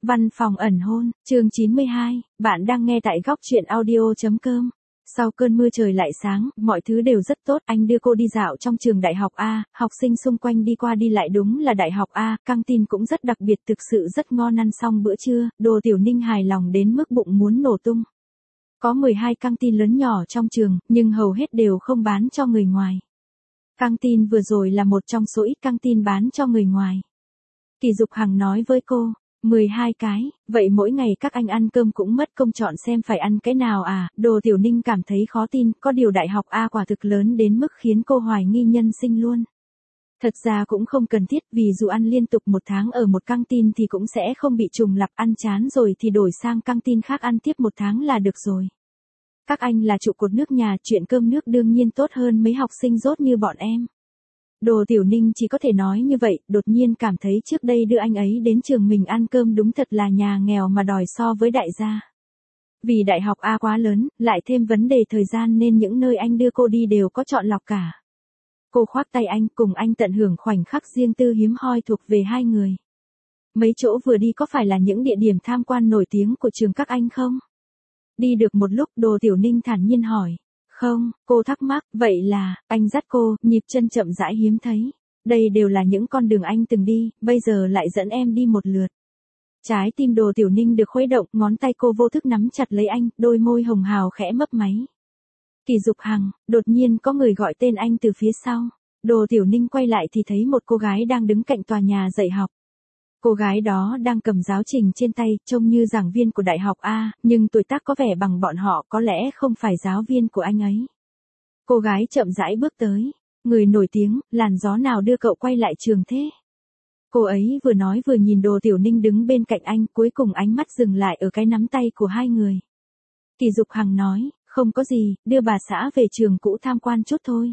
Văn phòng ẩn hôn, chương 92, bạn đang nghe tại góc truyện audio.com. Sau cơn mưa trời lại sáng, mọi thứ đều rất tốt, anh đưa cô đi dạo trong trường đại học A, học sinh xung quanh đi qua đi lại đúng là đại học A, căng tin cũng rất đặc biệt, thực sự rất ngon, ăn xong bữa trưa, Đồ Tiểu Ninh hài lòng đến mức bụng muốn nổ tung. Có 12 căng tin lớn nhỏ trong trường, nhưng hầu hết đều không bán cho người ngoài. Căng tin vừa rồi là một trong số ít căng tin bán cho người ngoài. Kỳ Dục Hằng nói với cô, 12 cái, vậy mỗi ngày các anh ăn cơm cũng mất công chọn xem phải ăn cái nào à, Đồ Tiểu Ninh cảm thấy khó tin, có điều đại học A quả thực lớn đến mức khiến cô hoài nghi nhân sinh luôn. Thật ra cũng không cần thiết, vì dù ăn liên tục một tháng ở một căng tin thì cũng sẽ không bị trùng lặp, ăn chán rồi thì đổi sang căng tin khác ăn tiếp một tháng là được rồi. Các anh là trụ cột nước nhà, chuyện cơm nước đương nhiên tốt hơn mấy học sinh dốt như bọn em. Đồ Tiểu Ninh chỉ có thể nói như vậy, đột nhiên cảm thấy trước đây đưa anh ấy đến trường mình ăn cơm đúng thật là nhà nghèo mà đòi so với đại gia. Vì đại học A quá lớn, lại thêm vấn đề thời gian nên những nơi anh đưa cô đi đều có chọn lọc cả. Cô khoác tay anh, cùng anh tận hưởng khoảnh khắc riêng tư hiếm hoi thuộc về hai người. Mấy chỗ vừa đi có phải là những địa điểm tham quan nổi tiếng của trường các anh không? Đi được một lúc, Đồ Tiểu Ninh thản nhiên hỏi. Không, cô thắc mắc, vậy là, anh dắt cô, nhịp chân chậm rãi hiếm thấy. Đây đều là những con đường anh từng đi, bây giờ lại dẫn em đi một lượt. Trái tim Đồ Tiểu Ninh được khuấy động, ngón tay cô vô thức nắm chặt lấy anh, đôi môi hồng hào khẽ mấp máy. Kỳ Dục Hằng, đột nhiên có người gọi tên anh từ phía sau. Đồ Tiểu Ninh quay lại thì thấy một cô gái đang đứng cạnh tòa nhà dạy học. Cô gái đó đang cầm giáo trình trên tay, trông như giảng viên của đại học A, nhưng tuổi tác có vẻ bằng bọn họ, có lẽ không phải giáo viên của anh ấy. Cô gái chậm rãi bước tới. Người nổi tiếng, làn gió nào đưa cậu quay lại trường thế? Cô ấy vừa nói vừa nhìn Đồ Tiểu Ninh đứng bên cạnh anh, cuối cùng ánh mắt dừng lại ở cái nắm tay của hai người. Kỳ Dục Hằng nói, không có gì, đưa bà xã về trường cũ tham quan chút thôi.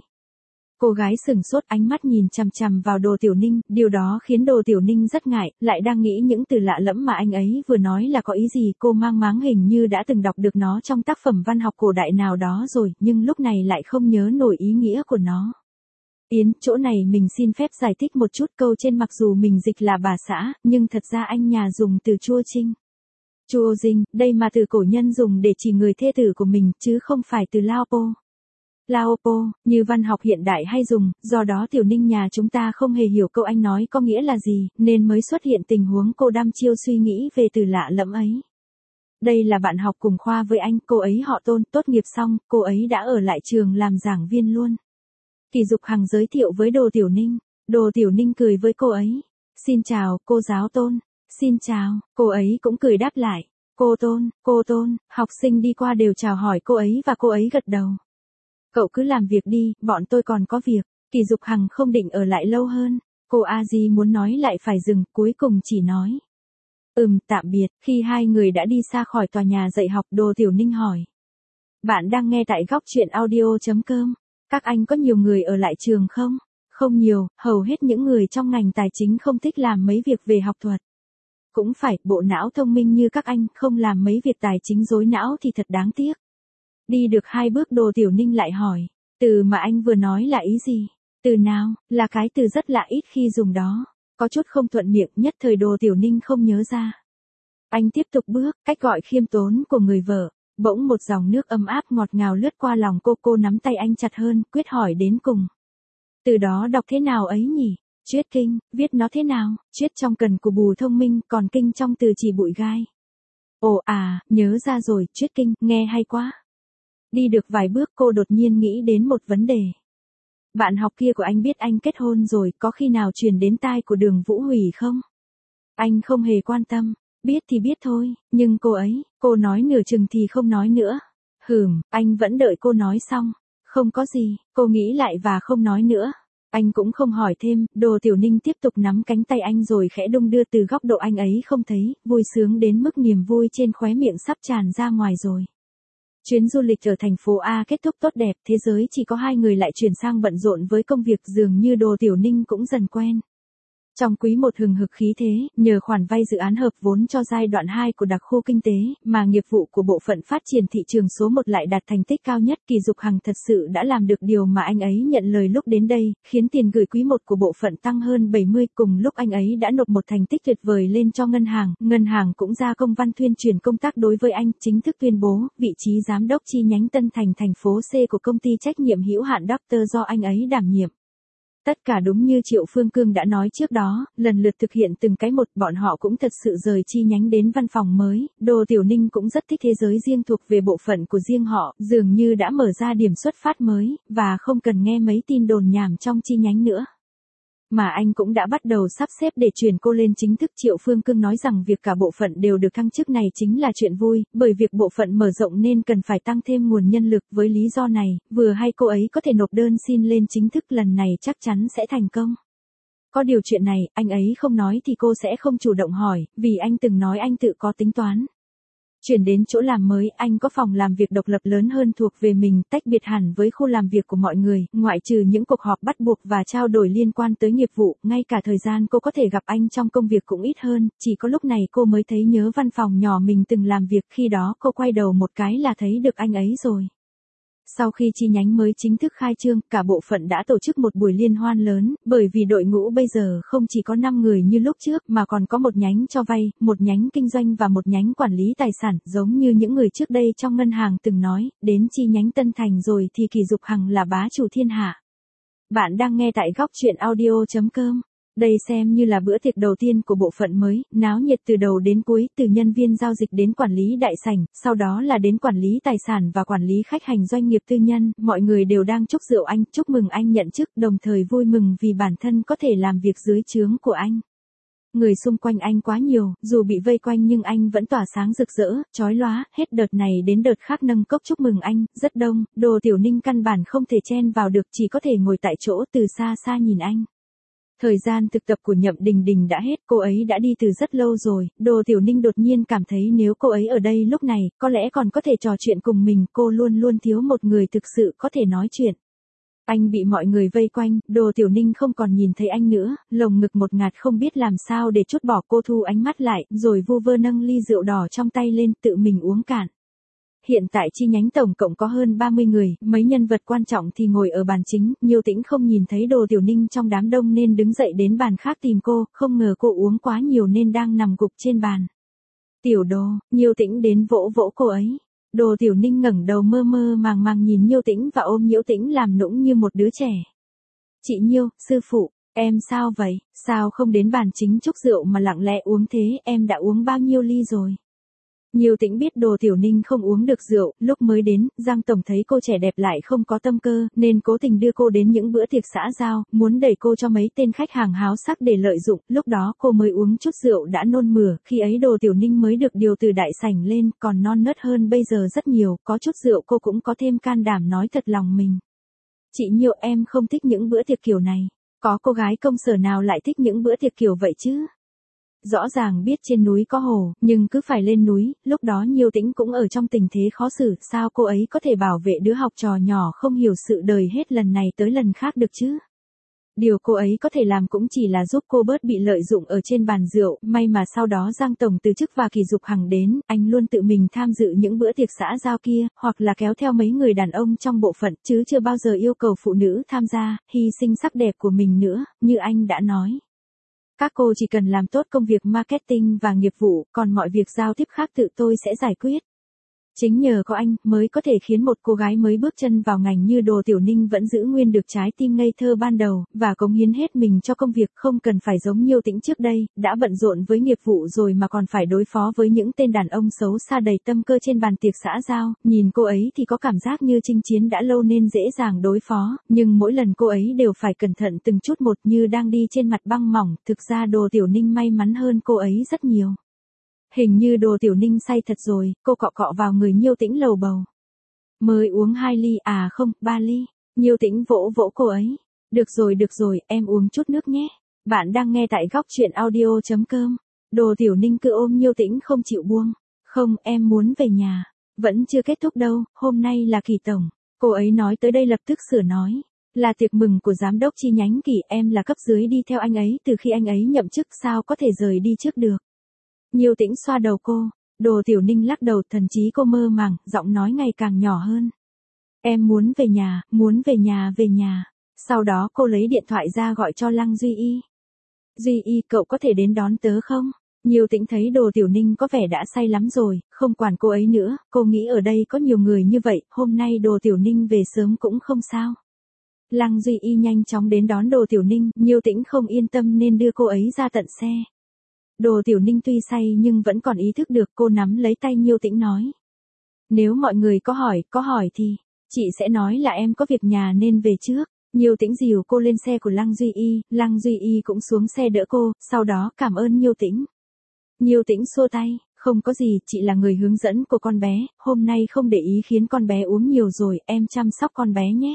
Cô gái sửng sốt, ánh mắt nhìn chằm chằm vào Đồ Tiểu Ninh, điều đó khiến Đồ Tiểu Ninh rất ngại, lại đang nghĩ những từ lạ lẫm mà anh ấy vừa nói là có ý gì, cô mang máng hình như đã từng đọc được nó trong tác phẩm văn học cổ đại nào đó rồi, nhưng lúc này lại không nhớ nổi ý nghĩa của nó. Yến, chỗ này mình xin phép giải thích một chút, câu trên mặc dù mình dịch là bà xã, nhưng thật ra anh nhà dùng từ chua trinh. Chua dinh, đây mà từ cổ nhân dùng để chỉ người thê tử của mình, chứ không phải từ lao po. Laopo, như văn học hiện đại hay dùng, do đó Tiểu Ninh nhà chúng ta không hề hiểu câu anh nói có nghĩa là gì, nên mới xuất hiện tình huống cô đăm chiêu suy nghĩ về từ lạ lẫm ấy. Đây là bạn học cùng khoa với anh, cô ấy họ Tôn, tốt nghiệp xong, cô ấy đã ở lại trường làm giảng viên luôn. Kỳ Dục Hằng giới thiệu với Đồ Tiểu Ninh. Đồ Tiểu Ninh cười với cô ấy. Xin chào, cô giáo Tôn. Xin chào, cô ấy cũng cười đáp lại. Cô Tôn, học sinh đi qua đều chào hỏi cô ấy và cô ấy gật đầu. Cậu cứ làm việc đi, bọn tôi còn có việc. Kỳ Dục Hằng không định ở lại lâu hơn. Cô A Di muốn nói lại phải dừng, cuối cùng chỉ nói. Tạm biệt. Khi hai người đã đi xa khỏi tòa nhà dạy học, Đồ Tiểu Ninh hỏi. Bạn đang nghe tại góc truyện audio.com. Các anh có nhiều người ở lại trường không? Không nhiều, hầu hết những người trong ngành tài chính không thích làm mấy việc về học thuật. Cũng phải, bộ não thông minh như các anh không làm mấy việc tài chính rối não thì thật đáng tiếc. Đi được 2 bước Đồ Tiểu Ninh lại hỏi, từ mà anh vừa nói là ý gì? Từ nào, là cái từ rất lạ ít khi dùng đó. Có chút không thuận miệng, nhất thời Đồ Tiểu Ninh không nhớ ra. Anh tiếp tục bước, cách gọi khiêm tốn của người vợ. Bỗng một dòng nước ấm áp ngọt ngào lướt qua lòng cô nắm tay anh chặt hơn, quyết hỏi đến cùng. Từ đó đọc thế nào ấy nhỉ? Triết kinh, viết nó thế nào? Triết trong cần cù bù thông minh, còn kinh trong từ chỉ bụi gai. Ồ à, nhớ ra rồi, triết kinh, nghe hay quá. Đi được vài bước cô đột nhiên nghĩ đến một vấn đề. Bạn học kia của anh biết anh kết hôn rồi, có khi nào truyền đến tai của Đường Vũ Hủy không? Anh không hề quan tâm, biết thì biết thôi, nhưng cô nói nửa chừng thì không nói nữa. Anh vẫn đợi cô nói xong. Không có gì, cô nghĩ lại và không nói nữa. Anh cũng không hỏi thêm, Đồ Tiểu Ninh tiếp tục nắm cánh tay anh rồi khẽ đung đưa từ góc độ anh ấy không thấy, vui sướng đến mức niềm vui trên khóe miệng sắp tràn ra ngoài rồi. Chuyến du lịch ở thành phố A kết thúc tốt đẹp, thế giới chỉ có hai người lại chuyển sang bận rộn với công việc, dường như Đồ Tiểu Ninh cũng dần quen. Trong quý 1 hừng hực khí thế, nhờ khoản vay dự án hợp vốn cho giai đoạn 2 của đặc khu kinh tế, mà nghiệp vụ của bộ phận phát triển thị trường số 1 lại đạt thành tích cao nhất. Kỳ Dục Hằng thật sự đã làm được điều mà anh ấy nhận lời lúc đến đây, khiến tiền gửi quý 1 của bộ phận tăng hơn 70, cùng lúc anh ấy đã nộp một thành tích tuyệt vời lên cho ngân hàng cũng ra công văn tuyên truyền công tác đối với anh, chính thức tuyên bố, vị trí giám đốc chi nhánh Tân Thành thành phố C của công ty trách nhiệm hữu hạn Dr. do anh ấy đảm nhiệm. Tất cả đúng như Triệu Phương Cương đã nói trước đó, lần lượt thực hiện từng cái một, bọn họ cũng thật sự rời chi nhánh đến văn phòng mới. Đồ Tiểu Ninh cũng rất thích thế giới riêng thuộc về bộ phận của riêng họ, dường như đã mở ra điểm xuất phát mới, và không cần nghe mấy tin đồn nhảm trong chi nhánh nữa. Mà anh cũng đã bắt đầu sắp xếp để chuyển cô lên chính thức. Triệu Phương Cương nói rằng việc cả bộ phận đều được thăng chức này chính là chuyện vui, bởi việc bộ phận mở rộng nên cần phải tăng thêm nguồn nhân lực. Với lý do này, vừa hay cô ấy có thể nộp đơn xin lên chính thức, lần này chắc chắn sẽ thành công. Có điều chuyện này, anh ấy không nói thì cô sẽ không chủ động hỏi, vì anh từng nói anh tự có tính toán. Chuyển đến chỗ làm mới, anh có phòng làm việc độc lập lớn hơn thuộc về mình, tách biệt hẳn với khu làm việc của mọi người, ngoại trừ những cuộc họp bắt buộc và trao đổi liên quan tới nghiệp vụ, ngay cả thời gian cô có thể gặp anh trong công việc cũng ít hơn, chỉ có lúc này cô mới thấy nhớ văn phòng nhỏ mình từng làm việc, khi đó cô quay đầu một cái là thấy được anh ấy rồi. Sau khi chi nhánh mới chính thức khai trương, cả bộ phận đã tổ chức một buổi liên hoan lớn, bởi vì đội ngũ bây giờ không chỉ có 5 người như lúc trước mà còn có một nhánh cho vay, một nhánh kinh doanh và một nhánh quản lý tài sản, giống như những người trước đây trong ngân hàng từng nói, đến chi nhánh Tân Thành rồi thì Kỳ Dục Hằng là bá chủ thiên hạ. Bạn đang nghe tại góc truyện audio.com. Đây xem như là bữa tiệc đầu tiên của bộ phận mới, náo nhiệt từ đầu đến cuối, từ nhân viên giao dịch đến quản lý đại sảnh, sau đó là đến quản lý tài sản và quản lý khách hàng doanh nghiệp tư nhân, mọi người đều đang chúc rượu anh, chúc mừng anh nhận chức, đồng thời vui mừng vì bản thân có thể làm việc dưới trướng của anh. Người xung quanh anh quá nhiều, dù bị vây quanh nhưng anh vẫn tỏa sáng rực rỡ, chói lóa, hết đợt này đến đợt khác nâng cốc chúc mừng anh, rất đông, Đồ Tiểu Ninh căn bản không thể chen vào được, chỉ có thể ngồi tại chỗ từ xa xa nhìn anh. Thời gian thực tập của Nhậm Đình Đình đã hết, cô ấy đã đi từ rất lâu rồi, Đồ Tiểu Ninh đột nhiên cảm thấy nếu cô ấy ở đây lúc này, có lẽ còn có thể trò chuyện cùng mình, cô luôn luôn thiếu một người thực sự có thể nói chuyện. Anh bị mọi người vây quanh, Đồ Tiểu Ninh không còn nhìn thấy anh nữa, lồng ngực một ngạt không biết làm sao để trút bỏ, cô thu ánh mắt lại, rồi vu vơ nâng ly rượu đỏ trong tay lên, tự mình uống cạn. Hiện tại chi nhánh tổng cộng có hơn 30 người, mấy nhân vật quan trọng thì ngồi ở bàn chính, Nhiêu Tĩnh không nhìn thấy Đồ Tiểu Ninh trong đám đông nên đứng dậy đến bàn khác tìm cô, không ngờ cô uống quá nhiều nên đang nằm gục trên bàn. Tiểu Đồ, Nhiêu Tĩnh đến vỗ vỗ cô ấy. Đồ Tiểu Ninh ngẩng đầu mơ mơ màng màng nhìn Nhiêu Tĩnh và ôm Nhiêu Tĩnh làm nũng như một đứa trẻ. Chị Nhiêu, sư phụ, em sao vậy, sao không đến bàn chính chúc rượu mà lặng lẽ uống thế, em đã uống bao nhiêu ly rồi? Nhiêu Tĩnh biết Đồ Tiểu Ninh không uống được rượu, lúc mới đến, Giang Tổng thấy cô trẻ đẹp lại không có tâm cơ, nên cố tình đưa cô đến những bữa tiệc xã giao, muốn đẩy cô cho mấy tên khách hàng háo sắc để lợi dụng, lúc đó cô mới uống chút rượu đã nôn mửa, khi ấy Đồ Tiểu Ninh mới được điều từ đại sảnh lên, còn non nớt hơn bây giờ rất nhiều, có chút rượu cô cũng có thêm can đảm nói thật lòng mình. Chị Nhiêu, em không thích những bữa tiệc kiểu này, có cô gái công sở nào lại thích những bữa tiệc kiểu vậy chứ? Rõ ràng biết trên núi có hồ, nhưng cứ phải lên núi, lúc đó Nhiêu Tĩnh cũng ở trong tình thế khó xử, sao cô ấy có thể bảo vệ đứa học trò nhỏ không hiểu sự đời hết lần này tới lần khác được chứ? Điều cô ấy có thể làm cũng chỉ là giúp cô bớt bị lợi dụng ở trên bàn rượu, may mà sau đó Giang Tổng từ chức và Kỳ Dục Hằng đến, anh luôn tự mình tham dự những bữa tiệc xã giao kia, hoặc là kéo theo mấy người đàn ông trong bộ phận, chứ chưa bao giờ yêu cầu phụ nữ tham gia, hy sinh sắc đẹp của mình nữa, như anh đã nói. Các cô chỉ cần làm tốt công việc marketing và nghiệp vụ, còn mọi việc giao tiếp khác tự tôi sẽ giải quyết. Chính nhờ có anh mới có thể khiến một cô gái mới bước chân vào ngành như Đồ Tiểu Ninh vẫn giữ nguyên được trái tim ngây thơ ban đầu, và cống hiến hết mình cho công việc, không cần phải giống Nhiêu Tĩnh trước đây, đã bận rộn với nghiệp vụ rồi mà còn phải đối phó với những tên đàn ông xấu xa đầy tâm cơ trên bàn tiệc xã giao, nhìn cô ấy thì có cảm giác như chinh chiến đã lâu nên dễ dàng đối phó, nhưng mỗi lần cô ấy đều phải cẩn thận từng chút một như đang đi trên mặt băng mỏng, thực ra Đồ Tiểu Ninh may mắn hơn cô ấy rất nhiều. Hình như Đồ Tiểu Ninh say thật rồi, cô cọ cọ vào người Nhiêu Tĩnh lầu bầu. Mới uống 2 ly à không, 3 ly. Nhiêu Tĩnh vỗ vỗ cô ấy. Được rồi, em uống chút nước nhé. Bạn đang nghe tại góc truyện audio.com. Đồ Tiểu Ninh cứ ôm Nhiêu Tĩnh không chịu buông. Không, em muốn về nhà. Vẫn chưa kết thúc đâu, hôm nay là Kỳ Tổng. Cô ấy nói tới đây lập tức sửa nói. Là tiệc mừng của giám đốc chi nhánh Kỳ, em là cấp dưới đi theo anh ấy từ khi anh ấy nhậm chức, sao có thể rời đi trước được. Nhiêu Tĩnh xoa đầu cô, Đồ Tiểu Ninh lắc đầu, thần trí cô mơ màng, giọng nói ngày càng nhỏ hơn. Em muốn về nhà, về nhà. Sau đó cô lấy điện thoại ra gọi cho Lăng Duy Y. Duy Y, cậu có thể đến đón tớ không? Nhiêu Tĩnh thấy Đồ Tiểu Ninh có vẻ đã say lắm rồi, không quản cô ấy nữa, cô nghĩ ở đây có nhiều người như vậy, hôm nay Đồ Tiểu Ninh về sớm cũng không sao. Lăng Duy Y nhanh chóng đến đón Đồ Tiểu Ninh, Nhiêu Tĩnh không yên tâm nên đưa cô ấy ra tận xe. Đồ Tiểu Ninh tuy say nhưng vẫn còn ý thức được, cô nắm lấy tay Nhiêu Tĩnh nói. Nếu mọi người có hỏi thì, chị sẽ nói là em có việc nhà nên về trước. Nhiêu Tĩnh dìu cô lên xe của Lăng Duy Y cũng xuống xe đỡ cô, sau đó cảm ơn Nhiêu Tĩnh. Nhiêu Tĩnh xua tay, không có gì, chị là người hướng dẫn của con bé, hôm nay không để ý khiến con bé uống nhiều rồi, em chăm sóc con bé nhé.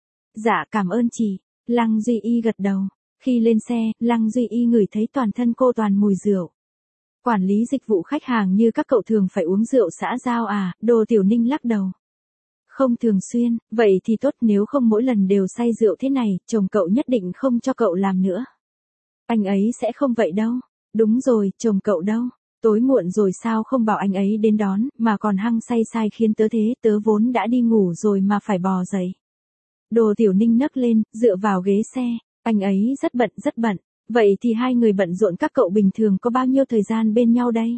Dạ cảm ơn chị, Lăng Duy Y gật đầu. Khi lên xe, Lăng Duy Y ngửi thấy toàn thân cô toàn mùi rượu. Quản lý dịch vụ khách hàng như các cậu thường phải uống rượu xã giao à? Đồ Tiểu Ninh lắc đầu. Không thường xuyên, vậy thì tốt, nếu không mỗi lần đều say rượu thế này, chồng cậu nhất định không cho cậu làm nữa. Anh ấy sẽ không vậy đâu. Đúng rồi, chồng cậu đâu? Tối muộn rồi sao không bảo anh ấy đến đón, mà còn hăng say sai khiến tớ thế, tớ vốn đã đi ngủ rồi mà phải bò dậy. Đồ Tiểu Ninh nấc lên, dựa vào ghế xe, anh ấy rất bận. Vậy thì hai người bận rộn, các cậu bình thường có bao nhiêu thời gian bên nhau đây?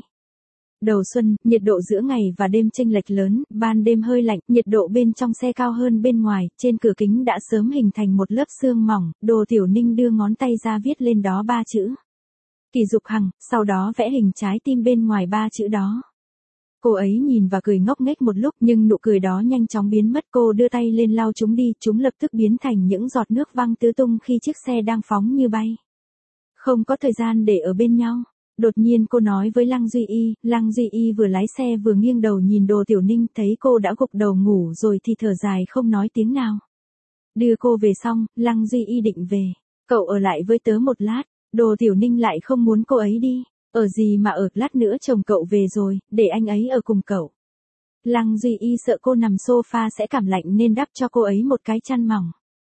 Đầu xuân, nhiệt độ giữa ngày và đêm chênh lệch lớn, ban đêm hơi lạnh, nhiệt độ bên trong xe cao hơn bên ngoài, trên cửa kính đã sớm hình thành một lớp sương mỏng, Đồ Tiểu Ninh đưa ngón tay ra viết lên đó 3 chữ. Kỳ Dục Hằng, sau đó vẽ hình trái tim bên ngoài 3 chữ đó. Cô ấy nhìn và cười ngốc nghếch một lúc nhưng nụ cười đó nhanh chóng biến mất, cô đưa tay lên lau chúng đi, chúng lập tức biến thành những giọt nước văng tứ tung khi chiếc xe đang phóng như bay. Không có thời gian để ở bên nhau. Đột nhiên cô nói với Lăng Duy Y vừa lái xe vừa nghiêng đầu nhìn Đồ Tiểu Ninh, thấy cô đã gục đầu ngủ rồi thì thở dài không nói tiếng nào. Đưa cô về xong, Lăng Duy Y định về. Cậu ở lại với tớ một lát. Đồ Tiểu Ninh lại không muốn cô ấy đi. Ở gì mà ở, lát nữa chồng cậu về rồi, để anh ấy ở cùng cậu. Lăng Duy Y sợ cô nằm sofa sẽ cảm lạnh nên đắp cho cô ấy một cái chăn mỏng.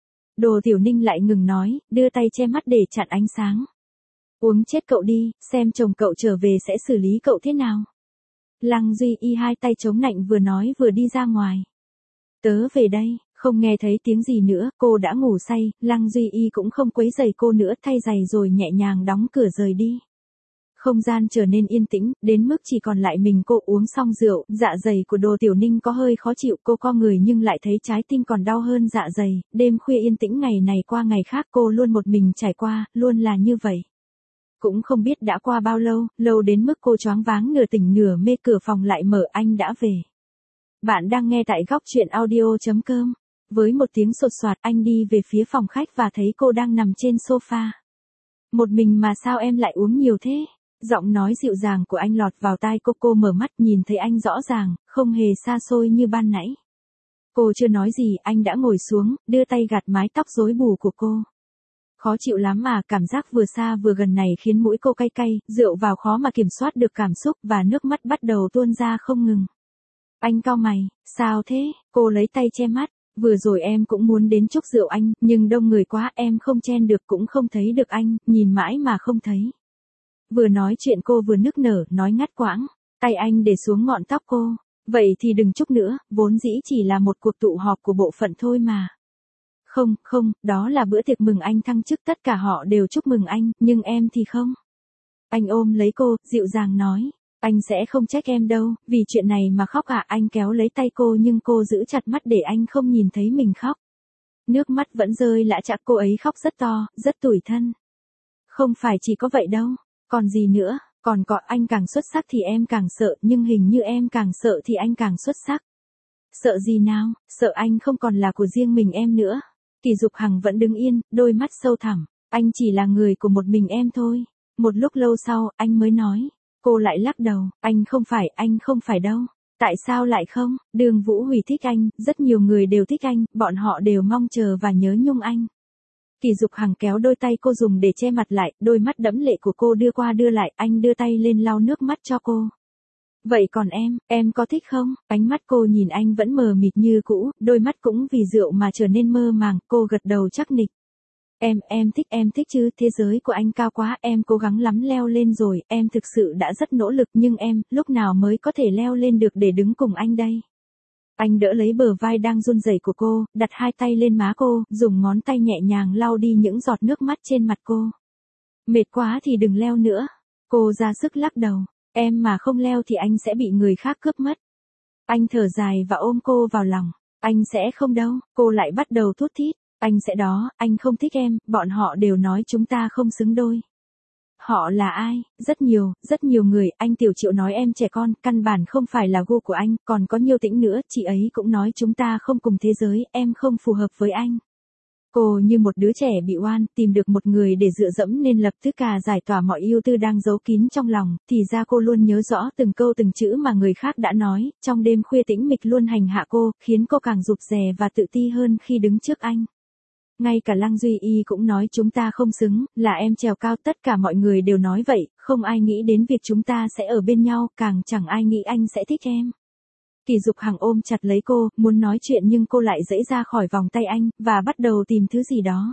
Đồ Tiểu Ninh lại ngừng nói, đưa tay che mắt để chặn ánh sáng. Uống chết cậu đi, xem chồng cậu trở về sẽ xử lý cậu thế nào. Lăng Duy Y hai tay chống nạnh vừa nói vừa đi ra ngoài. Tớ về đây, không nghe thấy tiếng gì nữa, cô đã ngủ say, Lăng Duy Y cũng không quấy rầy cô nữa, thay giày rồi nhẹ nhàng đóng cửa rời đi. Không gian trở nên yên tĩnh, đến mức chỉ còn lại mình cô. Uống xong rượu, dạ dày của Đồ Tiểu Ninh có hơi khó chịu, cô co người nhưng lại thấy trái tim còn đau hơn dạ dày, đêm khuya yên tĩnh ngày này qua ngày khác cô luôn một mình trải qua, luôn là như vậy. Cũng không biết đã qua bao lâu, lâu đến mức cô choáng váng nửa tỉnh nửa mê, cửa phòng lại mở, anh đã về. Bạn đang nghe tại góc truyện audio.com. Với một tiếng sột soạt, anh đi về phía phòng khách và thấy cô đang nằm trên sofa. Một mình mà sao em lại uống nhiều thế? Giọng nói dịu dàng của anh lọt vào tai cô mở mắt nhìn thấy anh rõ ràng, không hề xa xôi như ban nãy. Cô chưa nói gì, anh đã ngồi xuống, đưa tay gạt mái tóc rối bù của cô. Khó chịu lắm mà, cảm giác vừa xa vừa gần này khiến mũi cô cay cay, rượu vào khó mà kiểm soát được cảm xúc và nước mắt bắt đầu tuôn ra không ngừng. Anh cau mày, sao thế? Cô lấy tay che mắt. Vừa rồi em cũng muốn đến chúc rượu anh, nhưng đông người quá, em không chen được cũng không thấy được anh, nhìn mãi mà không thấy. Vừa nói chuyện cô vừa nức nở, nói ngắt quãng. Tay anh để xuống ngọn tóc cô. Vậy thì đừng chúc nữa, vốn dĩ chỉ là một cuộc tụ họp của bộ phận thôi mà. Không, đó là bữa tiệc mừng anh thăng chức, tất cả họ đều chúc mừng anh, nhưng em thì không. Anh ôm lấy cô, dịu dàng nói. Anh sẽ không trách em đâu, vì chuyện này mà khóc à? Anh kéo lấy tay cô nhưng cô giữ chặt mắt để anh không nhìn thấy mình khóc. Nước mắt vẫn rơi lã chã, cô ấy khóc rất to, rất tủi thân. Không phải chỉ có vậy đâu, còn gì nữa, còn có, anh càng xuất sắc thì em càng sợ, nhưng hình như em càng sợ thì anh càng xuất sắc. Sợ gì nào, sợ anh không còn là của riêng mình em nữa. Kỳ Dục Hằng vẫn đứng yên, đôi mắt sâu thẳm, anh chỉ là người của một mình em thôi. Một lúc lâu sau, anh mới nói. Cô lại lắc đầu, anh không phải đâu. Tại sao lại không? Đường Vũ Hủy thích anh, rất nhiều người đều thích anh, bọn họ đều mong chờ và nhớ nhung anh. Kỳ Dục Hằng kéo đôi tay cô dùng để che mặt lại, đôi mắt đẫm lệ của cô đưa qua đưa lại, anh đưa tay lên lau nước mắt cho cô. Vậy còn em có thích không? Ánh mắt cô nhìn anh vẫn mờ mịt như cũ, đôi mắt cũng vì rượu mà trở nên mơ màng, cô gật đầu chắc nịch. Em thích chứ, thế giới của anh cao quá, em cố gắng lắm leo lên rồi, em thực sự đã rất nỗ lực nhưng em, lúc nào mới có thể leo lên được để đứng cùng anh đây? Anh đỡ lấy bờ vai đang run rẩy của cô, đặt hai tay lên má cô, dùng ngón tay nhẹ nhàng lau đi những giọt nước mắt trên mặt cô. Mệt quá thì đừng leo nữa. Cô ra sức lắc đầu, em mà không leo thì anh sẽ bị người khác cướp mất. Anh thở dài và ôm cô vào lòng. Anh sẽ không đâu, cô lại bắt đầu thút thít. Anh sẽ đó, anh không thích em, bọn họ đều nói chúng ta không xứng đôi. Họ là ai? Rất nhiều người, anh Tiểu Triệu nói em trẻ con, căn bản không phải là gu của anh, còn có nhiều Tĩnh nữa, chị ấy cũng nói chúng ta không cùng thế giới, em không phù hợp với anh. Cô như một đứa trẻ bị oan, tìm được một người để dựa dẫm nên lập tức cả giải tỏa mọi ưu tư đang giấu kín trong lòng, thì ra cô luôn nhớ rõ từng câu từng chữ mà người khác đã nói, trong đêm khuya tĩnh mịch luôn hành hạ cô, khiến cô càng rụt rè và tự ti hơn khi đứng trước anh. Ngay cả Lăng Duy Y cũng nói chúng ta không xứng, là em trèo cao, tất cả mọi người đều nói vậy, không ai nghĩ đến việc chúng ta sẽ ở bên nhau, càng chẳng ai nghĩ anh sẽ thích em. Kỳ Dục Hằng ôm chặt lấy cô, muốn nói chuyện nhưng cô lại giãy ra khỏi vòng tay anh, và bắt đầu tìm thứ gì đó.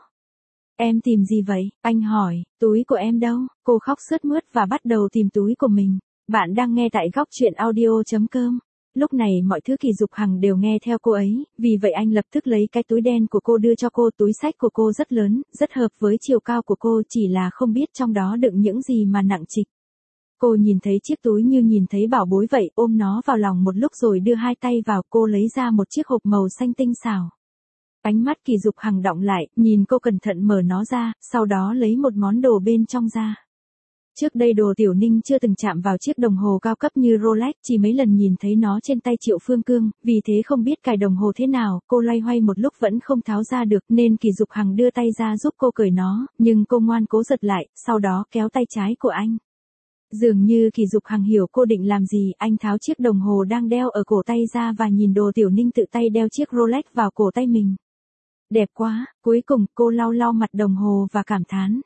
Em tìm gì vậy? Anh hỏi, túi của em đâu? Cô khóc sướt mướt và bắt đầu tìm túi của mình. Bạn đang nghe tại góc truyện audio.com. Lúc này mọi thứ Kỳ Dục Hằng đều nghe theo cô ấy, vì vậy anh lập tức lấy cái túi đen của cô đưa cho cô. Túi xách của cô rất lớn, rất hợp với chiều cao của cô, chỉ là không biết trong đó đựng những gì mà nặng trịch. Cô nhìn thấy chiếc túi như nhìn thấy bảo bối vậy, ôm nó vào lòng một lúc rồi đưa hai tay vào, cô lấy ra một chiếc hộp màu xanh tinh xảo. Ánh mắt Kỳ Dục Hằng đọng lại, nhìn cô cẩn thận mở nó ra, sau đó lấy một món đồ bên trong ra. Trước đây Đồ Tiểu Ninh chưa từng chạm vào chiếc đồng hồ cao cấp như Rolex, chỉ mấy lần nhìn thấy nó trên tay Triệu Phương Cương, vì thế không biết cài đồng hồ thế nào, cô loay hoay một lúc vẫn không tháo ra được nên Kỳ Dục Hằng đưa tay ra giúp cô cởi nó, nhưng cô ngoan cố giật lại, sau đó kéo tay trái của anh. Dường như Kỳ Dục Hằng hiểu cô định làm gì, anh tháo chiếc đồng hồ đang đeo ở cổ tay ra và nhìn Đồ Tiểu Ninh tự tay đeo chiếc Rolex vào cổ tay mình. Đẹp quá, cuối cùng cô lau lau mặt đồng hồ và cảm thán.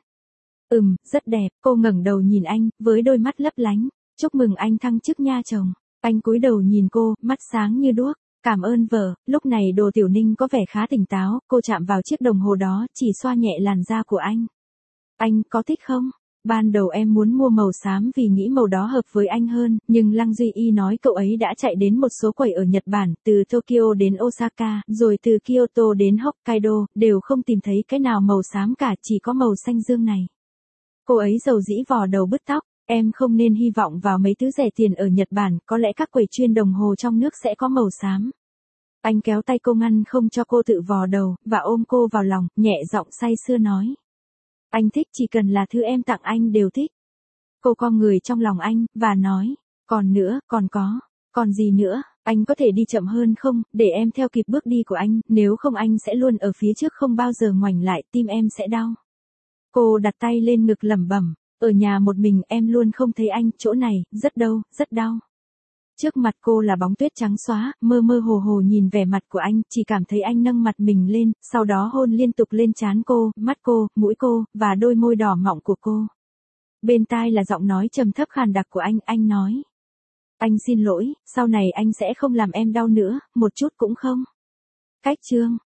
Rất đẹp, cô ngẩng đầu nhìn anh, với đôi mắt lấp lánh. Chúc mừng anh thăng chức nha chồng. Anh cúi đầu nhìn cô, mắt sáng như đuốc. Cảm ơn vợ, lúc này Đồ Tiểu Ninh có vẻ khá tỉnh táo, cô chạm vào chiếc đồng hồ đó, chỉ xoa nhẹ làn da của anh. Anh có thích không? Ban đầu em muốn mua màu xám vì nghĩ màu đó hợp với anh hơn, nhưng Lăng Duy Y nói cậu ấy đã chạy đến một số quầy ở Nhật Bản, từ Tokyo đến Osaka, rồi từ Kyoto đến Hokkaido, đều không tìm thấy cái nào màu xám cả, chỉ có màu xanh dương này. Cô ấy dầu dĩ vò đầu bứt tóc, em không nên hy vọng vào mấy thứ rẻ tiền ở Nhật Bản, có lẽ các quầy chuyên đồng hồ trong nước sẽ có màu xám. Anh kéo tay cô ngăn không cho cô tự vò đầu, và ôm cô vào lòng, nhẹ giọng say sưa nói. Anh thích, chỉ cần là thứ em tặng anh đều thích. Cô co người trong lòng anh, và nói, còn nữa, còn gì nữa, anh có thể đi chậm hơn không, để em theo kịp bước đi của anh, nếu không anh sẽ luôn ở phía trước không bao giờ ngoảnh lại, tim em sẽ đau. Cô đặt tay lên ngực lẩm bẩm, ở nhà một mình em luôn không thấy anh, chỗ này, rất đau. Trước mặt cô là bóng tuyết trắng xóa, mơ mơ hồ hồ nhìn vẻ mặt của anh, chỉ cảm thấy anh nâng mặt mình lên, sau đó hôn liên tục lên trán cô, mắt cô, mũi cô, và đôi môi đỏ mọng của cô. Bên tai là giọng nói trầm thấp khàn đặc của anh nói. Anh xin lỗi, sau này anh sẽ không làm em đau nữa, một chút cũng không. Cách chương.